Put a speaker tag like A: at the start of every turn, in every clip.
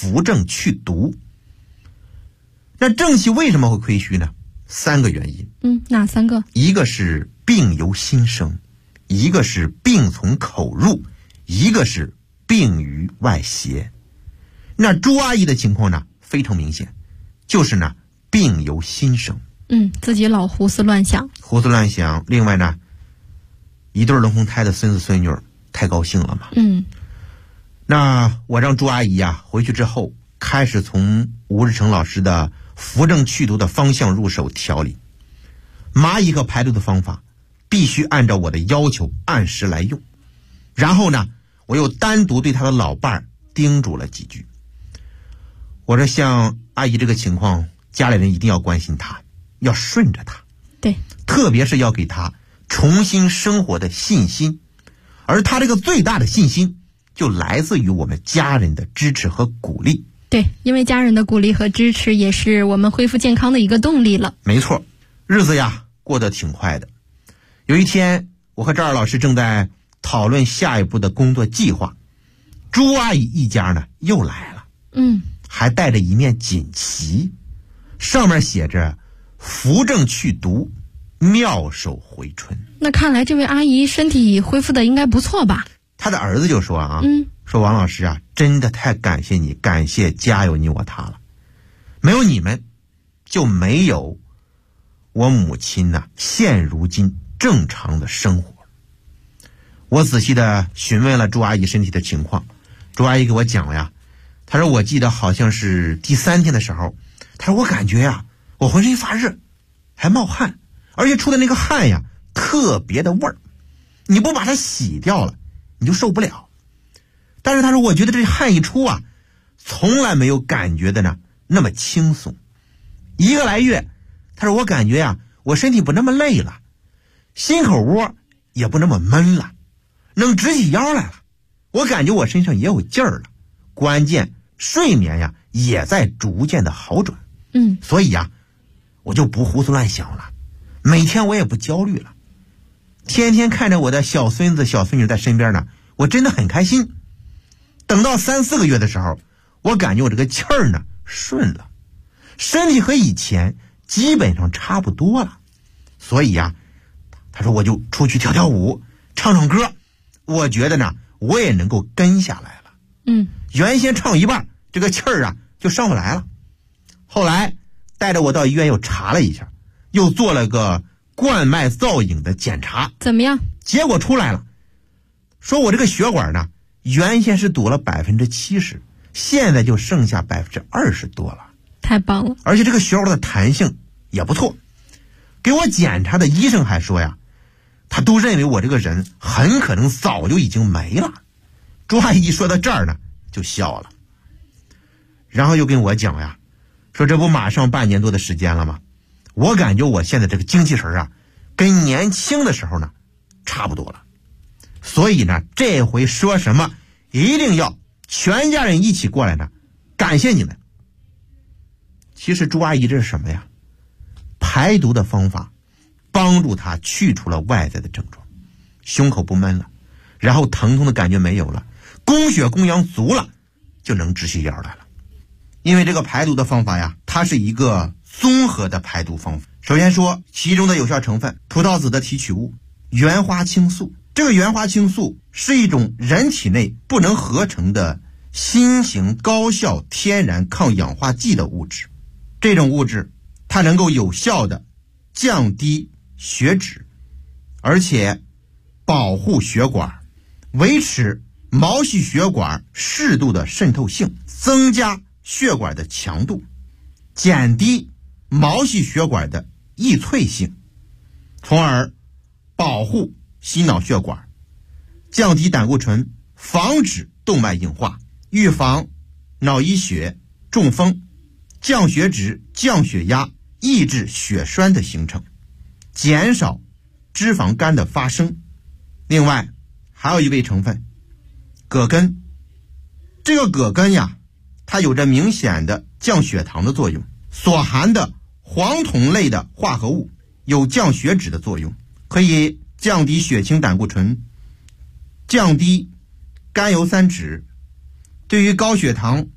A: 扶正去毒。那正气为什么会亏虚呢？3个原因。
B: 哪3个？
A: 一个是病由心生，一个是病从口入，一个是病于外邪。那朱阿姨的情况呢非常明显，就是呢病由心生。
B: 自己老胡思乱想。
A: 另外呢，一对龙凤胎的孙子孙女太高兴了嘛。那我让朱阿姨回去之后，开始从吴日成老师的扶正祛毒的方向入手调理。蚂蚁和排毒的方法必须按照我的要求按时来用。然后呢，我又单独对他的老伴叮嘱了几句。我说像阿姨这个情况，家里人一定要关心她，要顺着她。
B: 对，
A: 特别是要给她重新生活的信心。而她这个最大的信心就来自于我们家人的支持和鼓励。
B: 对，因为家人的鼓励和支持也是我们恢复健康的一个动力了。
A: 没错，日子过得挺快的。有一天，我和赵二老师正在讨论下一步的工作计划，朱阿姨一家呢又来了。还带着一面锦旗，上面写着扶正祛毒，妙手回春。
B: 那看来这位阿姨身体恢复的应该不错吧？
A: 他的儿子就说说王老师真的太感谢你，感谢家有你我他了，没有你们就没有我母亲现如今正常的生活。我仔细的询问了朱阿姨身体的情况，朱阿姨给我讲了她说我记得好像是第3天的时候，她说我感觉我浑身发热，还冒汗，而且出的那个汗特别的味儿，你不把它洗掉了你就受不了。但是她说我觉得这汗一出从来没有感觉的那么轻松。1个来月，她说我感觉我身体不那么累了，心口窝也不那么闷了，能直起腰来了，我感觉我身上也有劲儿了，关键睡眠也在逐渐的好转。所以我就不胡思乱想了，每天我也不焦虑了，天天看着我的小孙子小孙女在身边呢，我真的很开心。等到3、4个月的时候，我感觉我这个气儿顺了，身体和以前基本上差不多了。所以他说我就出去跳跳舞，唱唱歌，我觉得我也能够跟下来了。原先唱一半，这个气儿就上不来了。后来带着我到医院又查了一下，又做了个冠脉造影的检查。
B: 怎么样？
A: 结果出来了，说我这个血管原先是堵了70%，现在就剩下20%多了。
B: 太棒了！
A: 而且这个血管的弹性也不错。给我检查的医生还说他都认为我这个人很可能早就已经没了。朱阿姨说到这儿就笑了，然后又跟我讲说这不马上半年多的时间了吗？我感觉我现在这个精气神跟年轻的时候差不多了。所以这回说什么一定要全家人一起过来感谢你们。其实朱阿姨这是什么排毒的方法，帮助她去除了外在的症状，胸口不闷了，然后疼痛的感觉没有了，供血供氧足了，就能直起腰来了。因为这个排毒的方法它是一个综合的排毒方法。首先说其中的有效成分，葡萄籽的提取物原花青素。这个原花青素是一种人体内不能合成的新型高效天然抗氧化剂的物质。这种物质它能够有效的降低血脂，而且保护血管，维持毛细血管适度的渗透性，增加血管的强度，减低毛细血管的易脆性，从而保护心脑血管，降低胆固醇，防止动脉硬化，预防脑溢血、中风，降血脂、降血压，抑制血栓的形成，减少脂肪肝的发生。另外还有一味成分葛根，这个葛根它有着明显的降血糖的作用，所含的黄酮类的化合物有降血脂的作用，可以降低血清胆固醇，降低甘油三酯，对于高血糖、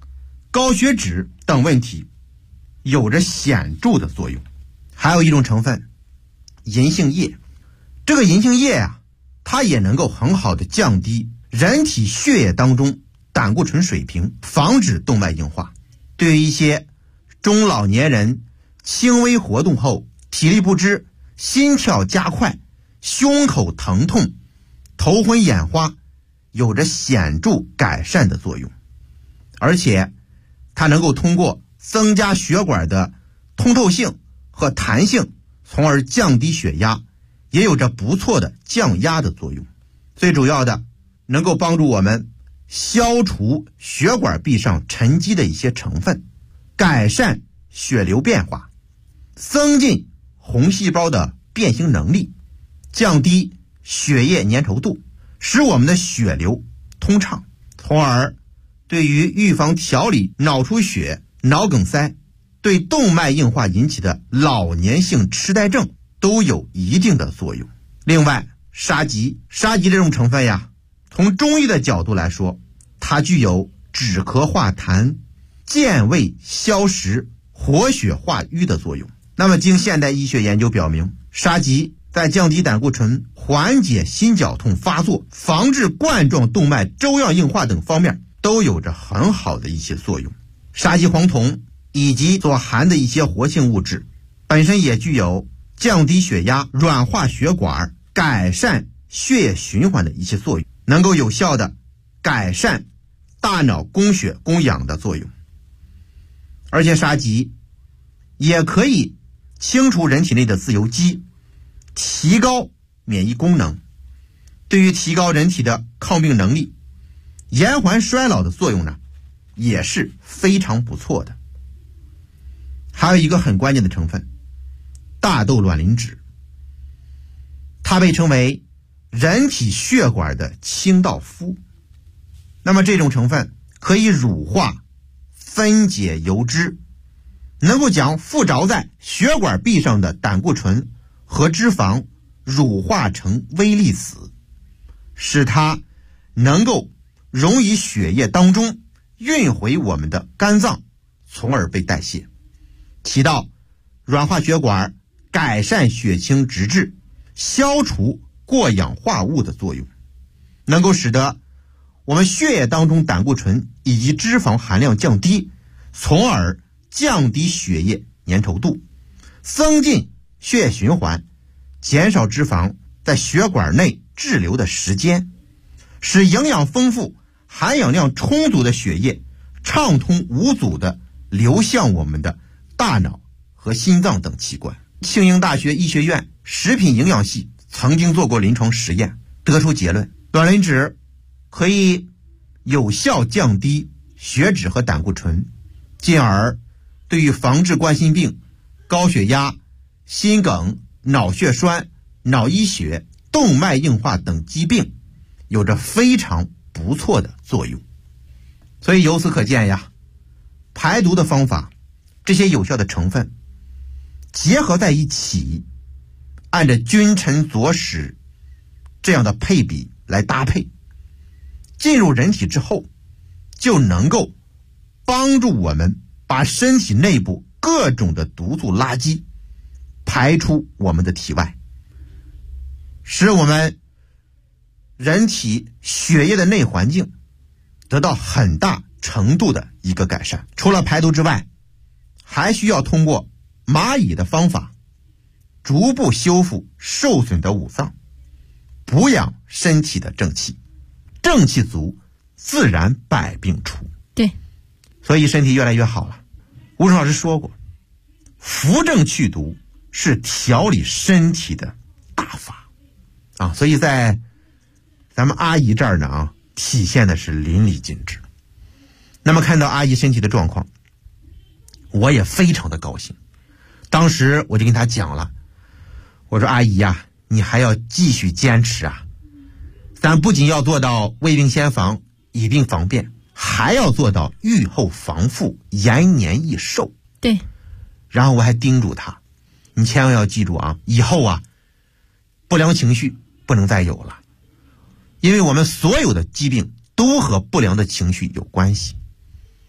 A: 高血脂等问题有着显著的作用。还有一种成分，银杏叶。这个银杏叶啊，它也能够很好的降低人体血液当中胆固醇水平，防止动脉硬化。对于一些中老年人轻微活动后体力不支、心跳加快、胸口疼痛、头昏眼花，有着显著改善的作用。而且它能够通过增加血管的通透性和弹性，从而降低血压，也有着不错的降压的作用。最主要的，能够帮助我们消除血管壁上沉积的一些成分，改善血流变化，增进红细胞的变形能力，降低血液粘稠度，使我们的血流通畅，从而对于预防调理脑出血、脑梗塞，对动脉硬化引起的老年性痴呆症都有一定的作用。另外，沙棘这种成分呀，从中医的角度来说，它具有止咳化痰、健胃消食、活血化瘀的作用。那么经现代医学研究表明，沙棘在降低胆固醇、缓解心绞痛发作、防治冠状动脉粥样硬化等方面都有着很好的一些作用。沙棘黄酮以及所含的一些活性物质本身也具有降低血压、软化血管、改善血液循环的一些作用，能够有效的改善大脑供血供氧的作用。而且沙棘也可以清除人体内的自由基，提高免疫功能，对于提高人体的抗病能力、延缓衰老的作用呢，也是非常不错的。还有一个很关键的成分，大豆卵磷脂，它被称为人体血管的清道夫。那么这种成分可以乳化、分解油脂，能够将附着在血管壁上的胆固醇和脂肪乳化成微粒子，使它能够溶于血液当中，运回我们的肝脏，从而被代谢，起到软化血管、改善血清脂质、消除过氧化物的作用，能够使得我们血液当中胆固醇以及脂肪含量降低，从而降低血液粘稠度，增进血液循环，减少脂肪在血管内滞留的时间，使营养丰富、含氧量充足的血液畅通无阻地流向我们的大脑和心脏等器官。庆应大学医学院食品营养系曾经做过临床实验，得出结论，卵磷脂可以有效降低血脂和胆固醇，进而对于防治冠心病、高血压、心梗、脑血栓、脑溢血、动脉硬化等疾病有着非常不错的作用。所以由此可见呀，排毒的方法，这些有效的成分结合在一起，按照君臣佐使这样的配比来搭配，进入人体之后，就能够帮助我们把身体内部各种的毒素垃圾排出我们的体外，使我们人体血液的内环境得到很大程度的一个改善。除了排毒之外，还需要通过蚂蚁的方法逐步修复受损的五脏，补养身体的正气，正气足，自然百病除。
B: 对，
A: 所以身体越来越好了。吴老师说过，扶正祛毒是调理身体的大法啊，所以在咱们阿姨这儿呢体现的是淋漓尽致。那么看到阿姨身体的状况，我也非常的高兴。当时我就跟她讲了，我说阿姨呀，你还要继续坚持啊，咱不仅要做到未病先防、以病防变，还要做到预后防复、延年益寿。
B: 对。
A: 然后我还叮嘱她，你千万要记住啊，以后啊，不良情绪不能再有了，因为我们所有的疾病都和不良的情绪有关系。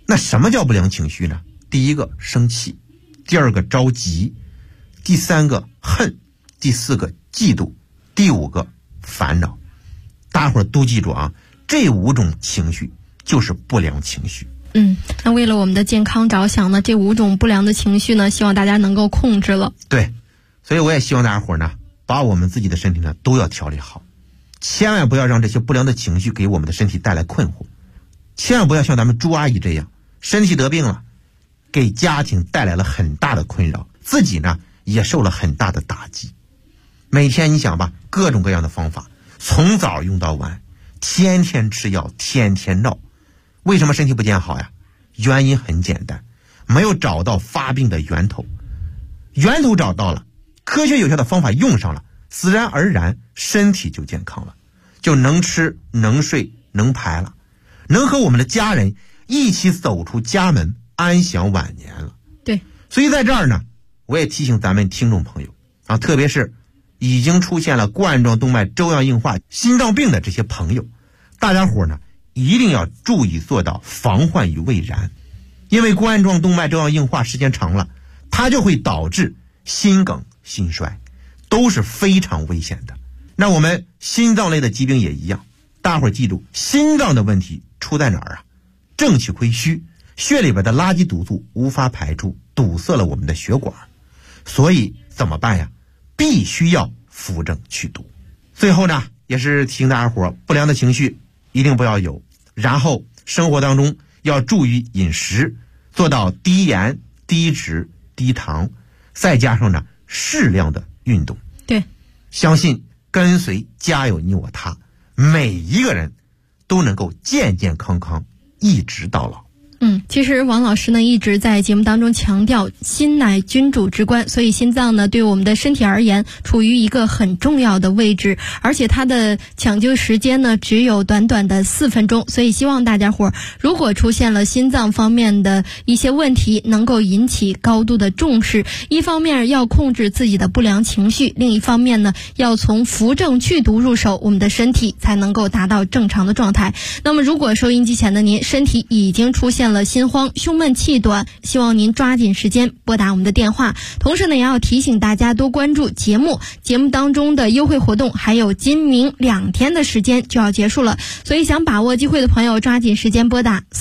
A: 那什么叫不良情绪呢？第一个生气，第二个着急，第三个恨，第四个嫉妒，第五个烦恼。大伙儿都记住啊，这5种情绪就是不良情绪。
B: 那为了我们的健康着想呢，这5种不良的情绪呢，希望大家能够控制了。
A: 对，所以我也希望大家伙呢，把我们自己的身体呢都要调理好，千万不要让这些不良的情绪给我们的身体带来困惑，千万不要像咱们朱阿姨这样，身体得病了，给家庭带来了很大的困扰，自己呢也受了很大的打击。每天你想吧，各种各样的方法，从早用到晚，天天吃药，天天闹。为什么身体不见好呀？原因很简单，没有找到发病的源头。源头找到了，科学有效的方法用上了，自然而然身体就健康了，就能吃能睡能排了，能和我们的家人一起走出家门，安享晚年了。
B: 对，
A: 所以在这儿呢，我也提醒咱们听众朋友啊，特别是已经出现了冠状动脉粥样硬化、心脏病的这些朋友，大家伙呢一定要注意做到防患于未然。因为冠状动脉粥样硬化时间长了，它就会导致心梗、心衰，都是非常危险的。那我们心脏类的疾病也一样，大伙儿记住，心脏的问题出在哪儿啊？正气亏虚，血里边的垃圾毒素无法排出，堵塞了我们的血管。所以怎么办呀？必须要扶正祛毒。最后呢，也是提醒大家伙，不良的情绪一定不要有，然后生活当中要注意饮食，做到低盐、低脂、低糖，再加上呢适量的运动。
B: 对，
A: 相信跟随家有你我他，每一个人都能够健健康康一直到老。
B: 其实王老师呢一直在节目当中强调心乃君主之官，所以心脏呢对我们的身体而言处于一个很重要的位置，而且它的抢救时间呢只有短短的4分钟，所以希望大家伙如果出现了心脏方面的一些问题，能够引起高度的重视。一方面要控制自己的不良情绪，另一方面呢要从扶正祛毒入手，我们的身体才能够达到正常的状态。那么如果收音机前的您身体已经出现了心慌、胸闷气短，希望您抓紧时间拨打我们的电话。同时呢也要提醒大家多关注节目当中的优惠活动，还有今明2天的时间就要结束了，所以想把握机会的朋友抓紧时间拨打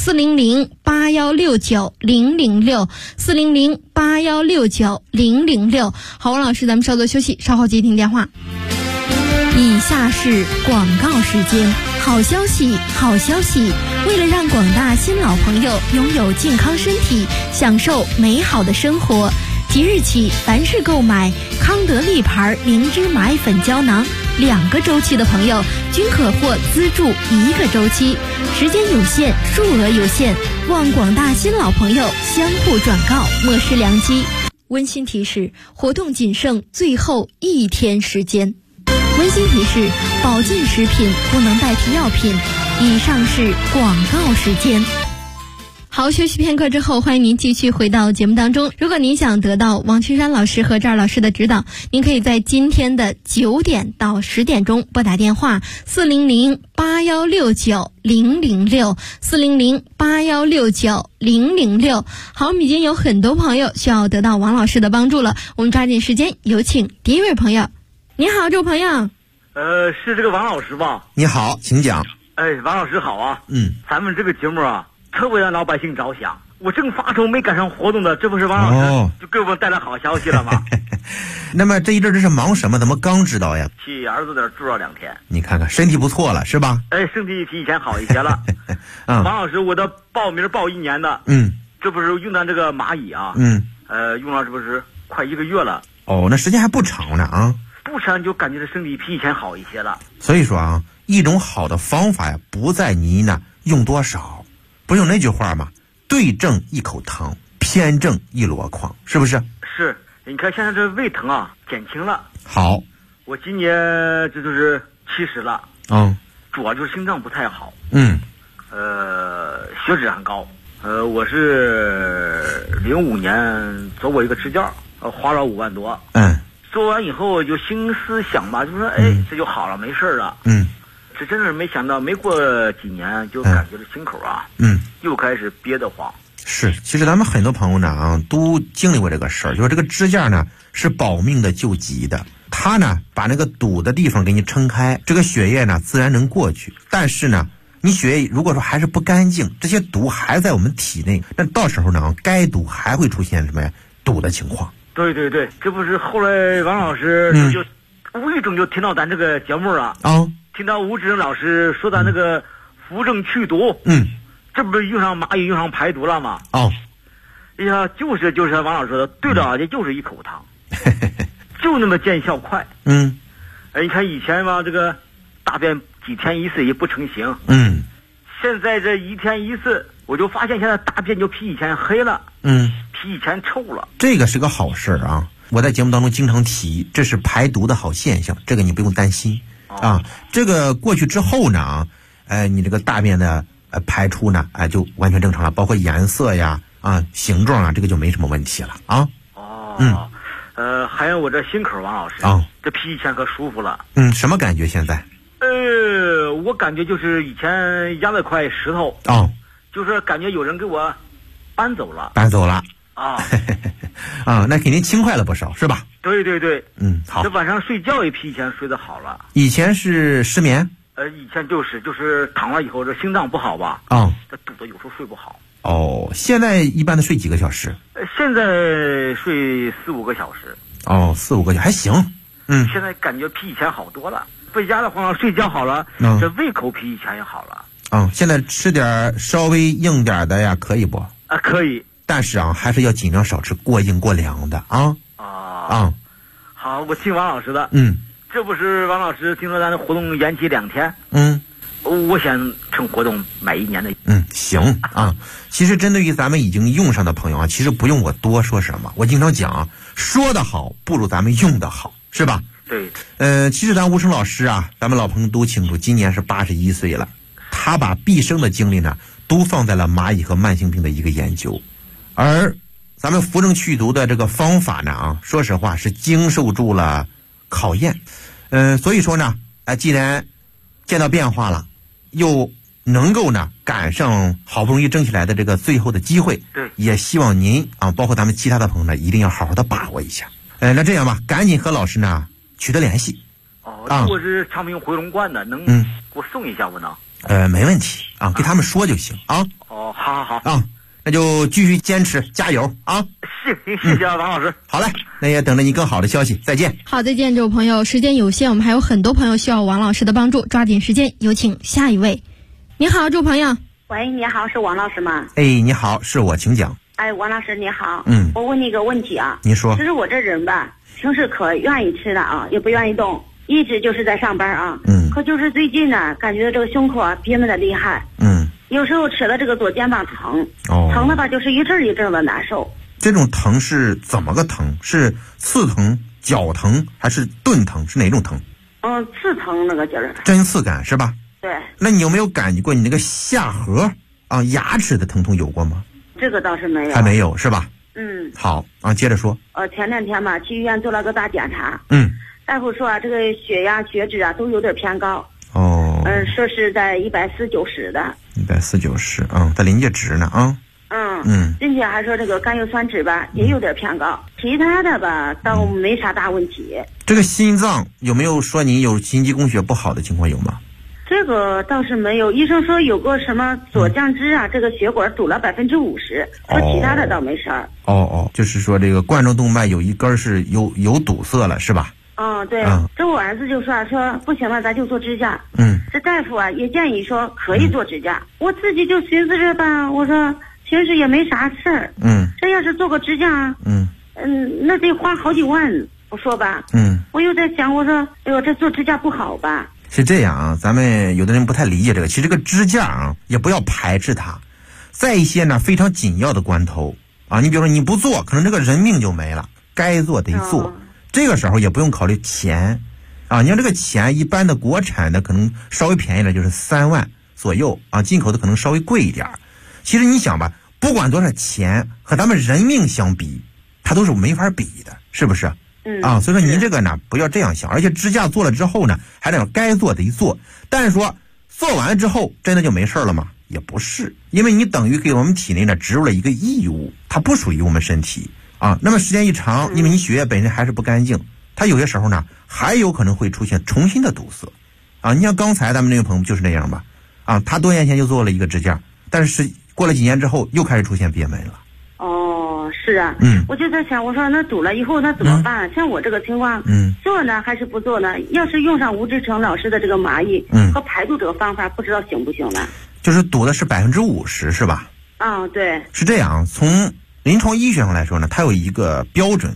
B: 400-8169-006 400-8169-006。好，王老师，咱们稍作休息，稍后接听电话。以下是广告时间。好消息，好消息！为了让广大新老朋友拥有健康身体，享受美好的生活，即日起，凡是购买康德利牌灵芝麻粉胶囊2个周期的朋友，均可获资助1个周期，时间有限，数额有限，望广大新老朋友相互转告，莫失良机。温馨提示：活动仅剩最后1天时间。温馨提示：保健食品不能代替药品。以上是广告时间。好，休息片刻之后，欢迎您继续回到节目当中。如果您想得到王群山老师和赵老师的指导，您可以在今天的9点到10点钟拨打电话400-8169-006 400-8169-006。好，我们已经有很多朋友需要得到王老师的帮助了，我们抓紧时间，有请第一位朋友。你好，这位朋友。
C: 是这个王老师吧？
A: 你好，请讲。
C: 王老师好啊。咱们这个节目啊，特别让老百姓着想。我正发愁没赶上活动的，这不是王老师就给我们带来好消息了吗？
A: 那么这一阵这是忙什么？怎么刚知道呀？
C: 替儿子那住了2天。
A: 你看看，身体不错了是吧？
C: 身体比以前好一些了。王老师，我的报名报1年的。这不是用咱这个蚂蚁啊。用了这不是快1个月了。
A: 那时间还不长呢啊。
C: 不然就感觉这身体比以前好一些了。
A: 所以说啊，一种好的方法呀，不在你呢用多少，不是有那句话吗？对症1口糖，偏正1箩筐，是不是？
C: 是。你看现在这胃疼啊减轻了。好，我今年这就是70了。主要就是心脏不太好。血脂很高。我是05年做过一个支架，花了5万多。做完以后就心思想吧，就说这就好了，没事了。这真是没想到，没过几年就感觉这心口啊， 又开始憋得慌。
A: 是，其实咱们很多朋友呢都经历过这个事儿，就是这个支架呢是保命的救急的，它呢把那个堵的地方给你撑开，这个血液呢自然能过去。但是呢，你血液如果说还是不干净，这些毒还在我们体内，那到时候呢该堵还会出现什么呀？堵的情况。
C: 对对对，这不是后来王老师就无意中就听到咱这个节目了听到吴志仁老师说咱那个扶正祛毒，这不是用上蚂蚁用上排毒了吗？哎呀，就是王老师说的，对了，这就是一口汤，就那么见效快。你看以前嘛，这个大便几天一次也不成形，现在这一天一次，我就发现现在大便就比以前黑了，比以前臭了。这个是个好事啊！我在节目当中经常提，这是排毒的好现象，这个你不用担心这个过去之后呢你这个大便的排出呢就完全正常了，包括颜色呀形状啊，这个就没什么问题了还有我这心口，王老师这比以前可舒服了。什么感觉现在？我感觉就是以前压了块石头就是感觉有人给我搬走了那肯定轻快了不少是吧？对对对，好。这晚上睡觉也比以前睡得好了。以前是失眠？以前就是躺了以后这心脏不好吧这肚子有时候睡不好。现在一般的睡几个小时？现在睡4-5个小时。4-5个小时还行。现在感觉比以前好多了，回家的话睡觉好了这胃口比以前也好了。现在吃点稍微硬点的呀，可以不？可以。但是还是要尽量少吃过硬过凉的好，我听王老师的。这不是王老师听说咱的活动延期2天。我想趁活动买1年的。行其实针对于咱们已经用上的朋友其实不用我多说什么，我经常讲说得好不如咱们用得好，是吧？对。其实咱吴声老师咱们老朋友都清楚，今年是81岁了，他把毕生的精力呢都放在了蚂蚁和慢性病的一个研究，而咱们扶正祛毒的这个方法呢说实话是经受住了考验。所以说呢既然见到变化了，又能够呢赶上好不容易争取来的这个最后的机会，对，也希望您包括咱们其他的朋友呢一定要好好的把握一下。那这样吧，赶紧和老师呢取得联系。我是昌平回龙观的，能给我送一下不能？没问题给他们说就行好那就继续坚持，加油谢谢王老师。好嘞，那也等着你更好的消息，再见。
B: 好，再见，这位朋友，时间有限，我们还有很多朋友需要王老师的帮助，抓紧时间，有请下一位。你好，这位朋友。
D: 喂，你好，是王老师吗？
A: 你好，是我，请讲。
D: 王老师你好。我问你一个问题
A: 你说。
D: 其实我这人吧，平时可愿意吃的也不愿意动，一直就是在上班可就是最近呢，感觉这个胸口憋闷的厉害。有时候吃了这个左肩膀疼，疼的吧就是一阵一阵的难受。
A: 这种疼是怎么个疼？是刺疼、绞疼还是钝疼？是哪种疼？
D: 刺疼那个劲儿。
A: 针刺感是吧？
D: 对。
A: 那你有没有感觉过你那个下颌牙齿的疼痛有过吗？
D: 这个倒是没有。
A: 还没有是吧？好接着说。
D: 前2天嘛去医院做了个大检查。大夫说这个血压血脂都有点偏高。说是在140/90的。140/90，在临界值呢并且还说这个甘油酸酯吧也有点偏高，其他的吧倒没啥大问题。
A: 这个心脏有没有说你有心肌供血不好的情况有吗？
D: 这个倒是没有，医生说有个什么左降支这个血管堵了50%，说其他的倒没事儿。就是说这个冠状动脉有一根是有堵塞了是吧？对。这我儿子就说不行了，咱就做指甲。这大夫也建议说可以做指甲。我自己就寻思着吧，我说平时也没啥事儿。这要是做个指甲，那得花好几万，我说吧。我又在想，我说哎呦，这做指甲不好吧？
A: 是这样咱们有的人不太理解这个，其实这个支架也不要排斥它，在一些呢非常紧要的关头你比如说你不做，可能这个人命就没了，该做得做。这个时候也不用考虑钱你看这个钱，一般的国产的可能稍微便宜了就是3万左右进口的可能稍微贵一点。其实你想吧，不管多少钱，和咱们人命相比，它都是没法比的，是不是？所以说您这个呢不要这样想，而且支架做了之后呢，还得该做得做。但是说做完之后真的就没事了吗？ 也不是，因为你等于给我们体内呢植入了一个异物，它不属于我们身体啊。那么时间一长，因为你血液本身还是不干净，它有些时候呢还有可能会出现重新的堵塞啊。你像刚才咱们那位朋友就是那样吧，啊，他多年前就做了一个支架，但是过了几年之后又开始出现憋闷了。
D: 哦，是啊，我就在想，我说那堵了以后那怎么办？像我这个情况，做呢还是不做呢？要是用上吴志成老师的这个麻衣和排毒这个方法，不知道行不行呢？
A: 就是堵的是50%是吧？
D: 啊，对，
A: 是这样。从临床医学上来说呢，它有一个标准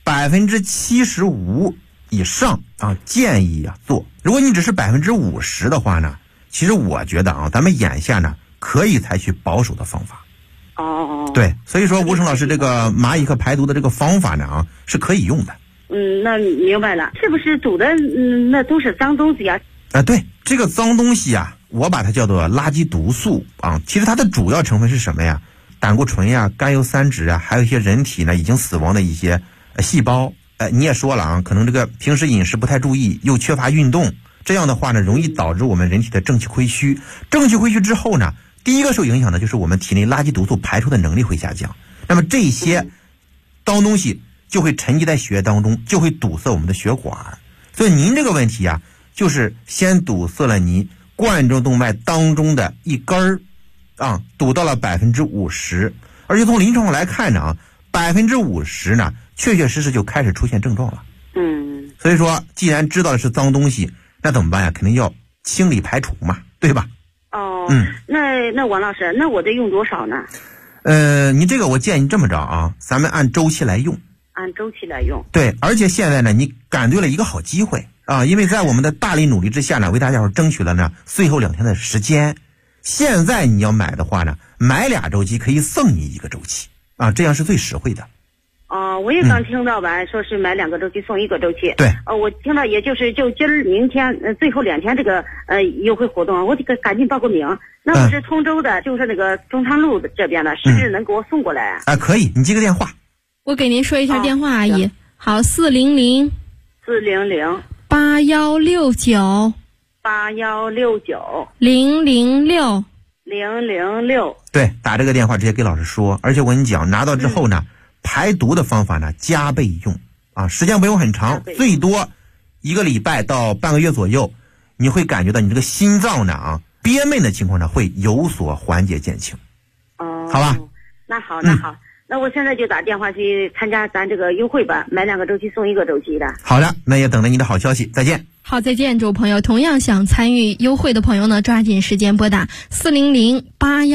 A: ，75%以上啊建议啊做。如果你只是50%的话呢，其实我觉得啊，咱们眼下呢可以采取保守的方法。
D: 哦，
A: 对，所以说吴成老师这个蚂蚁和排毒的这个方法呢啊是可以用的。
D: 那明白了，是不是堵的那都是脏东西啊？
A: 对，这个脏东西啊，我把它叫做垃圾毒素啊。其实它的主要成分是什么呀？胆固醇呀、甘油三酯啊，还有一些人体呢已经死亡的一些细胞。你也说了啊，可能这个平时饮食不太注意，又缺乏运动，这样的话呢，容易导致我们人体的正气亏虚。正气亏虚之后呢，第一个受影响的就是我们体内垃圾毒素排出的能力会下降，那么这些脏东西就会沉积在血液当中，就会堵塞我们的血管。所以您这个问题啊，就是先堵塞了你冠状动脉当中的一根儿啊，堵到了50%，而且从临床上来看呢啊，50%呢确确实实就开始出现症状了。所以说既然知道的是脏东西，那怎么办呀？肯定要清理排除嘛，对吧？
D: 那王老师，那我得用多少呢？
A: 你这个我建议这么着啊，咱们按周期来用。
D: 按周期来用。
A: 对，而且现在呢，你赶对了一个好机会啊，因为在我们的大力努力之下呢，为大家伙争取了呢最后2天的时间。现在你要买的话呢，买2周期可以送你1个周期啊，这样是最实惠的。
D: 我也刚听到吧，说是买2个周期送1个周期。
A: 对。
D: 我听到也就是就今儿明天最后2天这个优惠活动，我得赶紧报个名。那我是通州的，就是那个中昌路这边的，是不是能给我送过来啊？
A: 可以，你接个电话。
B: 我给您说一下电话，阿姨。好，400 8169 006
D: 006。
A: 对，打这个电话直接给老师说。而且我跟你讲，拿到之后呢，排毒的方法呢加倍用啊，时间不用很长，最多1个礼拜到半个月左右，你会感觉到你这个心脏呢啊憋闷的情况呢会有所缓解减轻。好吧。
D: 那好，那我现在就打电话去参加咱这个优惠吧，买2个周期送1个周期的。
A: 好的，那也等着你的好消息，再见。
B: 好，再见，诸位朋友。同样想参与优惠的朋友呢，抓紧时间拨打400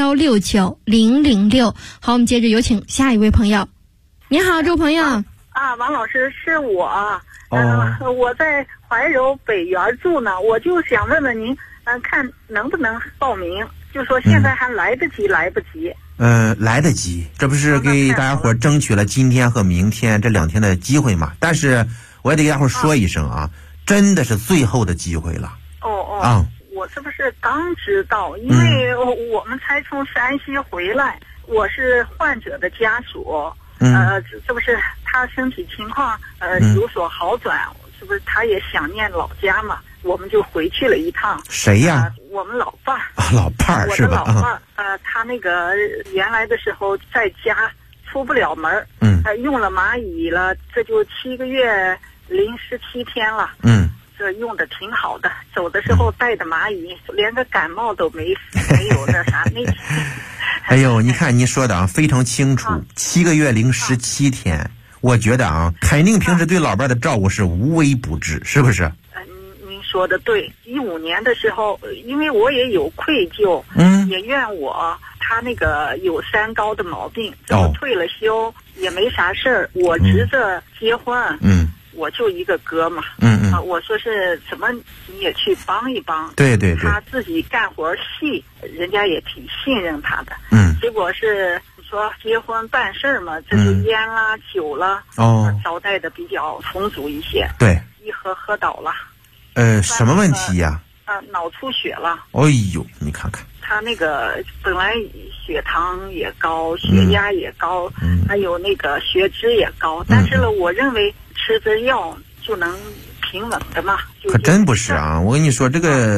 B: 8169 006。好，我们接着有请下一位朋友。你好，这位朋友。
E: 王老师，是我。我在怀柔北园住呢，我就想问问您，看能不能报名？就说现在还来得及，来不及？
A: 来得及，这不是给大家伙争取了今天和明天这2天的机会嘛？但是我也得给大家伙说一声啊，真的是最后的机会了。
E: 我这不是刚知道，因为我们才从山西回来，我是患者的家属。这不是他身体情况有所好转，是不是他也想念老家嘛？我们就回去了一趟。
A: 谁呀？
E: 我们老伴儿。
A: 老伴儿是吧？
E: 我的老伴儿，他那个原来的时候在家出不了门，用了蚂蚁了，这就7个月0 17天了。这用的挺好的，走的时候带的蚂蚁，连个感冒都没有那啥那。
A: 哎呦，你看您说的啊，非常清楚，7个月0 17天，我觉得啊，肯定平时对老伴的照顾是无微不至，是不是？
E: 您说的对。15年的时候，因为我也有愧疚，也怨他那个有3高的毛病，这么退了休也没啥事儿，我侄子结婚，我就一个哥嘛，我说是怎么你也去帮一帮，
A: 对，
E: 他自己干活细，人家也挺信任他的，结果是说结婚办事儿嘛，这就烟啦酒啦，招待的比较充足一些，
A: 对，
E: 一喝倒了，
A: 什么问题呀？
E: 脑出血了。
A: 哎呦，你看看
E: 他那个本来血糖也高，血压也高，还有那个血脂也高，但是呢，我认为吃着药就能平稳的嘛。
A: 可真不是啊！我跟你说，这个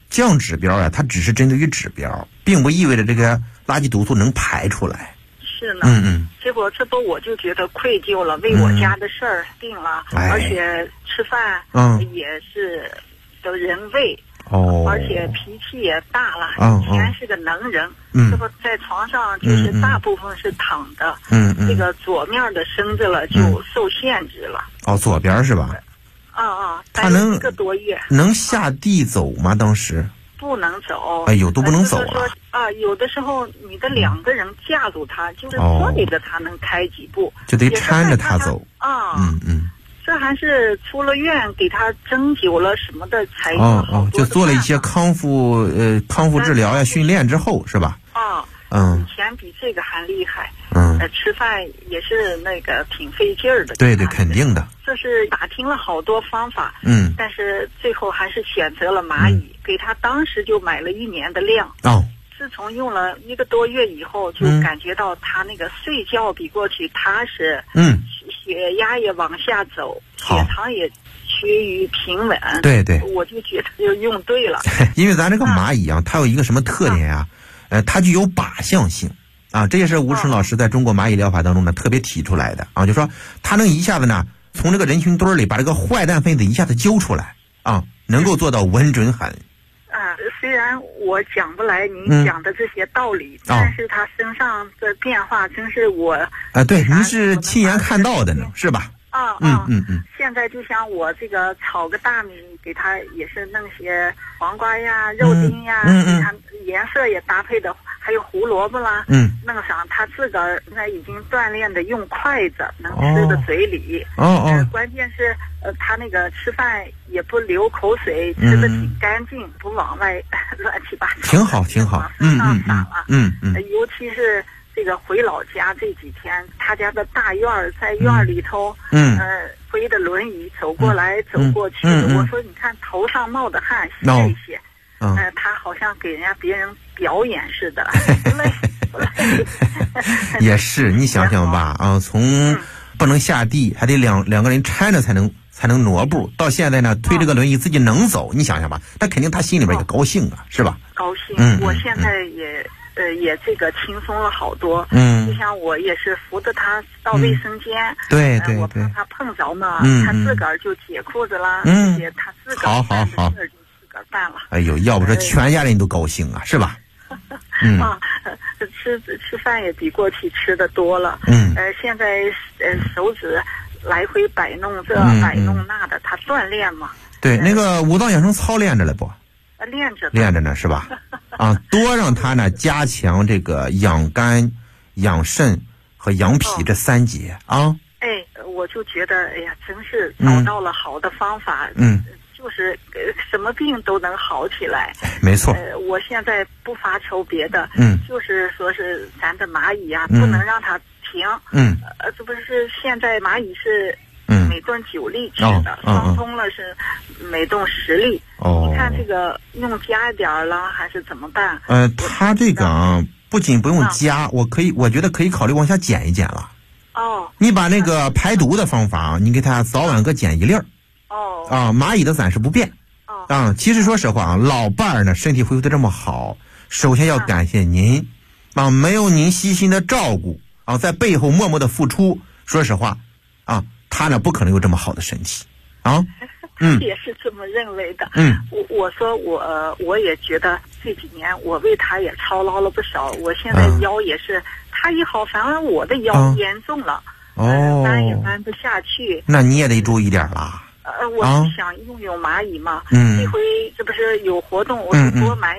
A: 降指标啊，它只是针对于指标，并不意味着这个垃圾毒素能排出来。
E: 是呢，结果这不我就觉得愧疚了，为我家的事儿定了，而且吃饭也是得人喂，而且脾气也大了，以前是个能人，这不在床上就是大部分是躺的，这个左面的身子了就受限制了。
A: 左边是吧？他能
E: 1个多月，
A: 能下地走吗？当时
E: 不能走，
A: 哎呦，都不能走
E: 啊！有的时候你的2个人架住他，就是坐着他能开几步，
A: 就得搀着他走
E: 啊。这还是出了院给他针灸了什么的才
A: 就做了一些康复治疗呀、训练之后是吧？以
E: 前比这个还厉害。吃饭也是那个挺费劲儿的。
A: 对，肯定的。
E: 这是打听了好多方法，但是最后还是选择了蚂蚁，给他当时就买了1年的量。自从用了1个多月以后，就感觉到他那个睡觉比过去踏实，血压也往下走，血糖也趋于平稳。
A: 对，
E: 我就觉得就用对了。
A: 因为咱这个蚂蚁啊，它有一个什么特点啊？它具有靶向性啊，这也是吴成老师在中国蚂蚁疗法当中呢特别提出来的啊，就说它能一下子呢从这个人群堆里把这个坏蛋分子一下子揪出来啊，能够做到稳准狠。
E: 虽然我讲不来您讲的这些道理，但是他身上的变化真是我
A: 对，您是亲眼看到的呢，是吧？
E: 现在就像我这个炒个大米，给他也是弄些黄瓜呀、肉丁呀，他颜色也搭配的，还有胡萝卜啦，弄上他自个儿那已经锻炼的用筷子能吃的嘴里。关键是他那个吃饭也不流口水，吃的挺干净，不往外乱七八糟。
A: 挺好。
E: 尤其是这个回老家这几天，他家的大院儿在院儿里头，推着轮椅走过来走过去。我说你看头上冒的汗歇一歇，他好像给别人表演似的。
A: 也是，你想想吧啊，从不能下地，还得两个人搀着才能挪步，到现在呢推这个轮椅自己能走，你想想吧，那肯定他心里边也高兴啊，是吧？
E: 高兴。我现在也这个轻松了好多。就像我也是扶着他到卫生间，
A: 对，
E: 我怕他碰着嘛，他自个儿就解裤子啦，他自个儿办的事儿就自个儿办了。
A: 哎呦，要不说全家人都高兴啊，是吧？
E: 吃饭也比过去吃的多了。现在手指来回摆弄这摆弄那的，他锻炼嘛。
A: 对，那个五脏养生操练着了不？练着呢，是吧？多让他呢加强这个养肝、养肾和养脾这3节啊。
E: 我就觉得，哎呀，真是找到了好的方法。就是什么病都能好起来。
A: 没错。
E: 我现在不发愁别的，就是说是咱的蚂蚁啊，不能让它停。这不是现在蚂蚁是每顿9粒吃的，双通了是每顿10粒。你看这个用加一点了还是怎么办？
A: 它这个不仅不用加，我觉得可以考虑往下减一减了。你把那个排毒的方法，你给它早晚各减1粒儿。蚂蚁的暂时不变。其实说实话老伴儿呢身体恢复的这么好，首先要感谢您没有您细心的照顾在背后默默的付出，说实话他呢不可能有这么好的身体
E: 也是这么认为的。我说我也觉得这几年我为他也操劳了不少，我现在腰也是他一好，反而我的腰严重了，搬也搬不下去。
A: 那你也得注意点啦。
E: 我是想用蚂蚁嘛，这回这不是有活动，我就多买